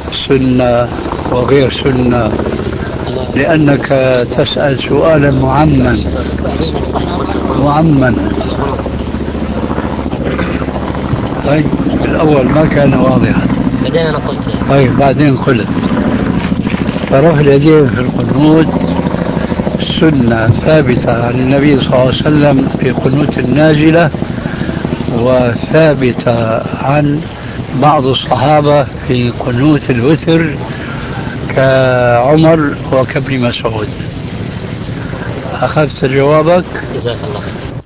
سنة وغير سنة، لأنك تسأل سؤالا معمما. طيب الأول ما كان واضحا، بعدين أنا قلت. طيب بعدين قلت. فرفع اليدين في القنوت سنة ثابتة عن النبي صلى الله عليه وسلم في قنوت النازلة، وثابتة عن بعض الصحابة في قنوت الوتر كعمر وكابن مسعود. أخذت جوابك؟ جزاك الله.